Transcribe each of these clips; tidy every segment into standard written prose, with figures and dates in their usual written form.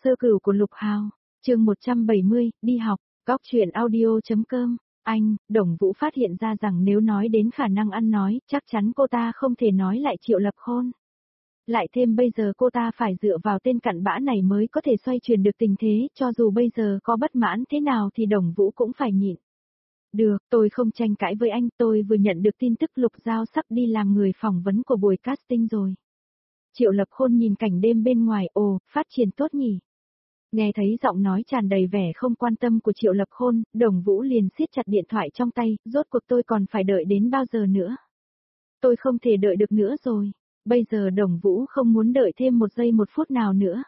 Sơ cửu của Lục Hào, chương 170, đi học, góc chuyện audio.com. Anh, Đồng Vũ phát hiện ra rằng nếu nói đến khả năng ăn nói, chắc chắn cô ta không thể nói lại Triệu Lập Khôn. Lại thêm bây giờ cô ta phải dựa vào tên cặn bã này mới có thể xoay chuyển được tình thế, cho dù bây giờ có bất mãn thế nào thì Đồng Vũ cũng phải nhịn. Được, tôi không tranh cãi với anh, tôi vừa nhận được tin tức Lục Giao sắp đi làm người phỏng vấn của buổi casting rồi. Triệu Lập Khôn nhìn cảnh đêm bên ngoài, ồ, phát triển tốt nhỉ. Nghe thấy giọng nói tràn đầy vẻ không quan tâm của Triệu Lập Khôn, Đồng Vũ liền siết chặt điện thoại trong tay, rốt cuộc tôi còn phải đợi đến bao giờ nữa. Tôi không thể đợi được nữa rồi, bây giờ Đồng Vũ không muốn đợi thêm một giây một phút nào nữa.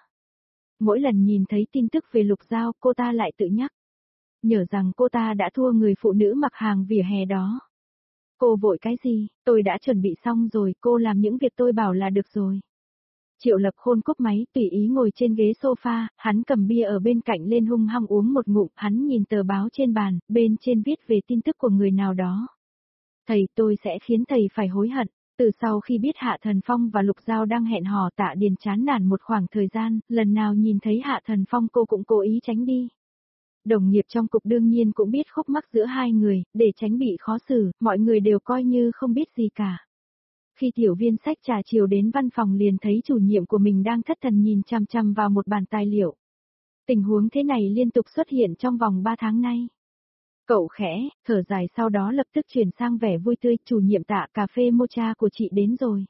Mỗi lần nhìn thấy tin tức về Lục Giao, cô ta lại tự nhắc. Nhớ rằng cô ta đã thua người phụ nữ mặc hàng vỉa hè đó. Cô vội cái gì, tôi đã chuẩn bị xong rồi, cô làm những việc tôi bảo là được rồi. Triệu Lập Khôn cúp máy tùy ý ngồi trên ghế sofa, hắn cầm bia ở bên cạnh lên hung hăng uống một ngụm, hắn nhìn tờ báo trên bàn, bên trên viết về tin tức của người nào đó. Thầy, tôi sẽ khiến thầy phải hối hận. Từ sau khi biết Hạ Thần Phong và Lục Giao đang hẹn hò, Tạ Điền chán nản một khoảng thời gian, lần nào nhìn thấy Hạ Thần Phong cô cũng cố ý tránh đi. Đồng nghiệp trong cục đương nhiên cũng biết khúc mắc giữa hai người, để tránh bị khó xử, mọi người đều coi như không biết gì cả. Khi tiểu viên sách trà chiều đến văn phòng liền thấy chủ nhiệm của mình đang thất thần nhìn chằm chằm vào một bản tài liệu. Tình huống thế này liên tục xuất hiện trong vòng 3 tháng nay. Cậu khẽ, thở dài sau đó lập tức chuyển sang vẻ vui tươi, chủ nhiệm Tạ, cà phê mocha của chị đến rồi.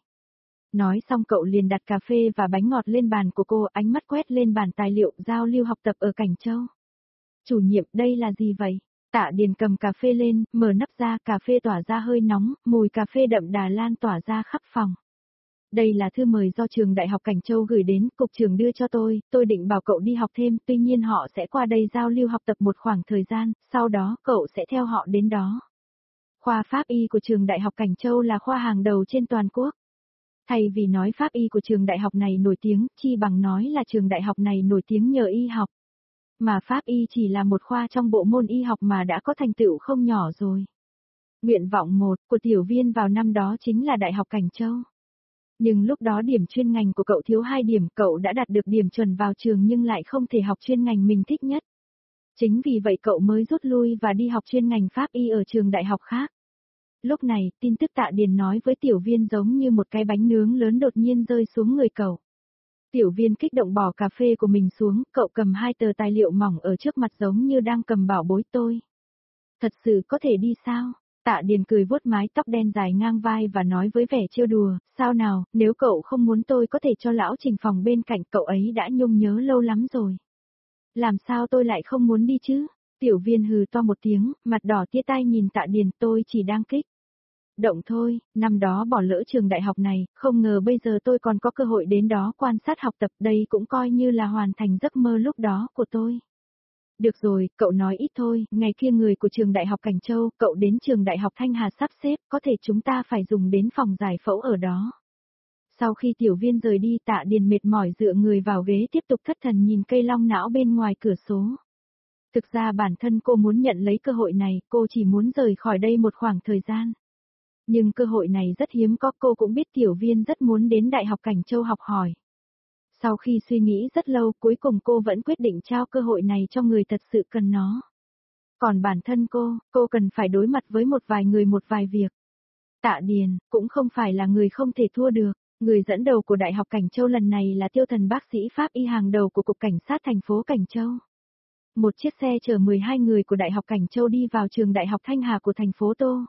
Nói xong cậu liền đặt cà phê và bánh ngọt lên bàn của cô, ánh mắt quét lên bản tài liệu giao lưu học tập ở Cảnh Châu. Chủ nhiệm, đây là gì vậy? Tạ Điền cầm cà phê lên, mở nắp ra, cà phê tỏa ra hơi nóng, mùi cà phê đậm đà lan tỏa ra khắp phòng. Đây là thư mời do trường Đại học Cảnh Châu gửi đến, cục trưởng đưa cho tôi định bảo cậu đi học thêm, tuy nhiên họ sẽ qua đây giao lưu học tập một khoảng thời gian, sau đó cậu sẽ theo họ đến đó. Khoa Pháp Y của trường Đại học Cảnh Châu là khoa hàng đầu trên toàn quốc. Thay vì nói Pháp Y của trường đại học này nổi tiếng, chi bằng nói là trường đại học này nổi tiếng nhờ y học. Mà Pháp Y chỉ là một khoa trong bộ môn y học mà đã có thành tựu không nhỏ rồi. Nguyện vọng 1 của tiểu viên vào năm đó chính là Đại học Cảnh Châu. Nhưng lúc đó điểm chuyên ngành của cậu thiếu 2 điểm, cậu đã đạt được điểm chuẩn vào trường nhưng lại không thể học chuyên ngành mình thích nhất. Chính vì vậy cậu mới rút lui và đi học chuyên ngành Pháp Y ở trường đại học khác. Lúc này, tin tức Tạ Điền nói với tiểu viên giống như một cái bánh nướng lớn đột nhiên rơi xuống người cậu. Tiểu viên kích động bỏ cà phê của mình xuống, cậu cầm 2 tờ tài liệu mỏng ở trước mặt giống như đang cầm bảo bối tôi. Thật sự có thể đi sao? Tạ Điền cười vuốt mái tóc đen dài ngang vai và nói với vẻ trêu đùa, sao nào, nếu cậu không muốn tôi có thể cho lão Trình phòng bên cạnh, cậu ấy đã nhung nhớ lâu lắm rồi. Làm sao tôi lại không muốn đi chứ? Tiểu viên hừ to một tiếng, mặt đỏ tía tai nhìn Tạ Điền, tôi chỉ đang kích động thôi, năm đó bỏ lỡ trường đại học này, không ngờ bây giờ tôi còn có cơ hội đến đó quan sát học tập, đây cũng coi như là hoàn thành giấc mơ lúc đó của tôi. Được rồi, cậu nói ít thôi, ngày kia người của trường đại học Cảnh Châu, cậu đến trường đại học Thanh Hà sắp xếp, có thể chúng ta phải dùng đến phòng giải phẫu ở đó. Sau khi tiểu viên rời đi, Tạ Điền mệt mỏi dựa người vào ghế tiếp tục thất thần nhìn cây long não bên ngoài cửa sổ. Thực ra bản thân cô muốn nhận lấy cơ hội này, cô chỉ muốn rời khỏi đây một khoảng thời gian. Nhưng cơ hội này rất hiếm có, cô cũng biết tiểu viên rất muốn đến Đại học Cảnh Châu học hỏi. Sau khi suy nghĩ rất lâu, cuối cùng cô vẫn quyết định trao cơ hội này cho người thật sự cần nó. Còn bản thân cô cần phải đối mặt với một vài người một vài việc. Tạ Điền, cũng không phải là người không thể thua được. Người dẫn đầu của Đại học Cảnh Châu lần này là Tiêu Thần, bác sĩ Pháp Y hàng đầu của Cục Cảnh sát thành phố Cảnh Châu. Một chiếc xe chở 12 người của Đại học Cảnh Châu đi vào trường Đại học Thanh Hà của thành phố Tô.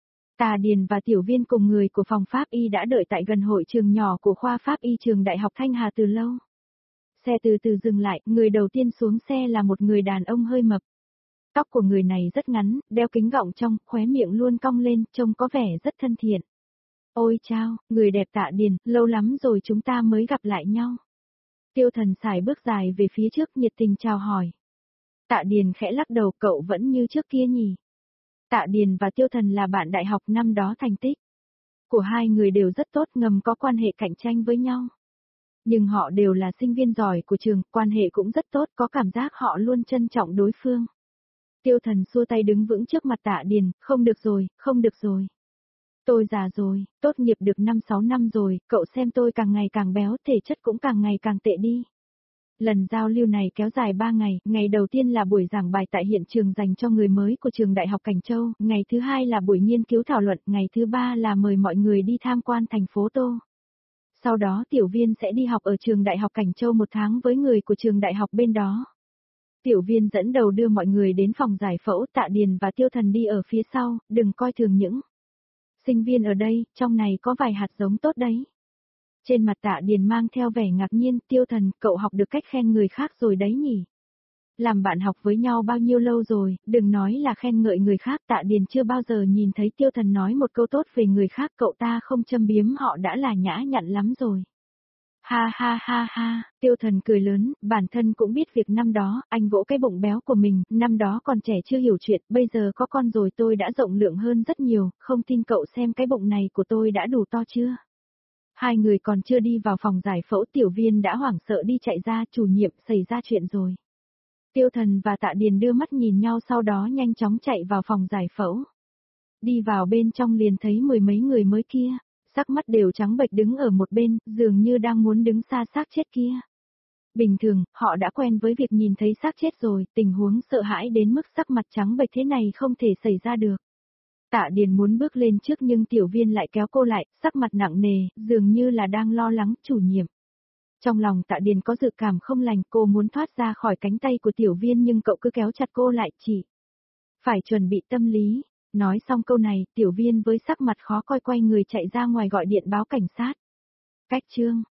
Tạ Điền và tiểu viên cùng người của phòng Pháp Y đã đợi tại gần hội trường nhỏ của khoa Pháp Y trường Đại học Thanh Hà từ lâu. Xe từ từ dừng lại, người đầu tiên xuống xe là một người đàn ông hơi mập. Tóc của người này rất ngắn, đeo kính gọng trong, khóe miệng luôn cong lên, trông có vẻ rất thân thiện. Ôi chao, người đẹp Tạ Điền, lâu lắm rồi chúng ta mới gặp lại nhau. Tiêu Thần xài bước dài về phía trước nhiệt tình chào hỏi. Tạ Điền khẽ lắc đầu, cậu vẫn như trước kia nhỉ. Tạ Điền và Tiêu Thần là bạn đại học, năm đó thành tích của hai người đều rất tốt, ngầm có quan hệ cạnh tranh với nhau. Nhưng họ đều là sinh viên giỏi của trường, quan hệ cũng rất tốt, có cảm giác họ luôn trân trọng đối phương. Tiêu Thần xua tay đứng vững trước mặt Tạ Điền, không được rồi, không được rồi. Tôi già rồi, tốt nghiệp được 5-6 năm rồi, cậu xem tôi càng ngày càng béo, thể chất cũng càng ngày càng tệ đi. Lần giao lưu này kéo dài 3 ngày, ngày đầu tiên là buổi giảng bài tại hiện trường dành cho người mới của trường Đại học Cảnh Châu, ngày thứ hai là buổi nghiên cứu thảo luận, ngày thứ ba là mời mọi người đi tham quan thành phố Tô. Sau đó Tiểu Viên sẽ đi học ở trường Đại học Cảnh Châu 1 tháng với người của trường đại học bên đó. Tiểu Viên dẫn đầu đưa mọi người đến phòng giải phẫu, Tạ Điền và Tiêu Thần đi ở phía sau, đừng coi thường những sinh viên ở đây, trong này có vài hạt giống tốt đấy. Trên mặt Tạ Điền mang theo vẻ ngạc nhiên, Tiêu Thần, cậu học được cách khen người khác rồi đấy nhỉ? Làm bạn học với nhau bao nhiêu lâu rồi, đừng nói là khen ngợi người khác, Tạ Điền chưa bao giờ nhìn thấy Tiêu Thần nói một câu tốt về người khác, cậu ta không châm biếm họ đã là nhã nhặn lắm rồi. Ha ha ha ha, Tiêu Thần cười lớn, bản thân cũng biết việc năm đó, anh vỗ cái bụng béo của mình, năm đó còn trẻ chưa hiểu chuyện, bây giờ có con rồi tôi đã rộng lượng hơn rất nhiều, không tin cậu xem cái bụng này của tôi đã đủ to chưa? Hai người còn chưa đi vào phòng giải phẫu, Tiểu Viên đã hoảng sợ đi chạy ra, chủ nhiệm, xảy ra chuyện rồi. Tiêu Thần và Tạ Điền đưa mắt nhìn nhau, sau đó nhanh chóng chạy vào phòng giải phẫu. Đi vào bên trong liền thấy 10 mấy người mới kia, sắc mắt đều trắng bệch đứng ở một bên, dường như đang muốn đứng xa xác chết kia. Bình thường, họ đã quen với việc nhìn thấy xác chết rồi, tình huống sợ hãi đến mức sắc mặt trắng bệch thế này không thể xảy ra được. Tạ Điền muốn bước lên trước nhưng Tiểu Viên lại kéo cô lại, sắc mặt nặng nề, dường như là đang lo lắng, chủ nhiệm. Trong lòng Tạ Điền có dự cảm không lành, cô muốn thoát ra khỏi cánh tay của Tiểu Viên nhưng cậu cứ kéo chặt cô lại, chỉ phải chuẩn bị tâm lý. Nói xong câu này, Tiểu Viên với sắc mặt khó coi quay người chạy ra ngoài gọi điện báo cảnh sát. Cách chương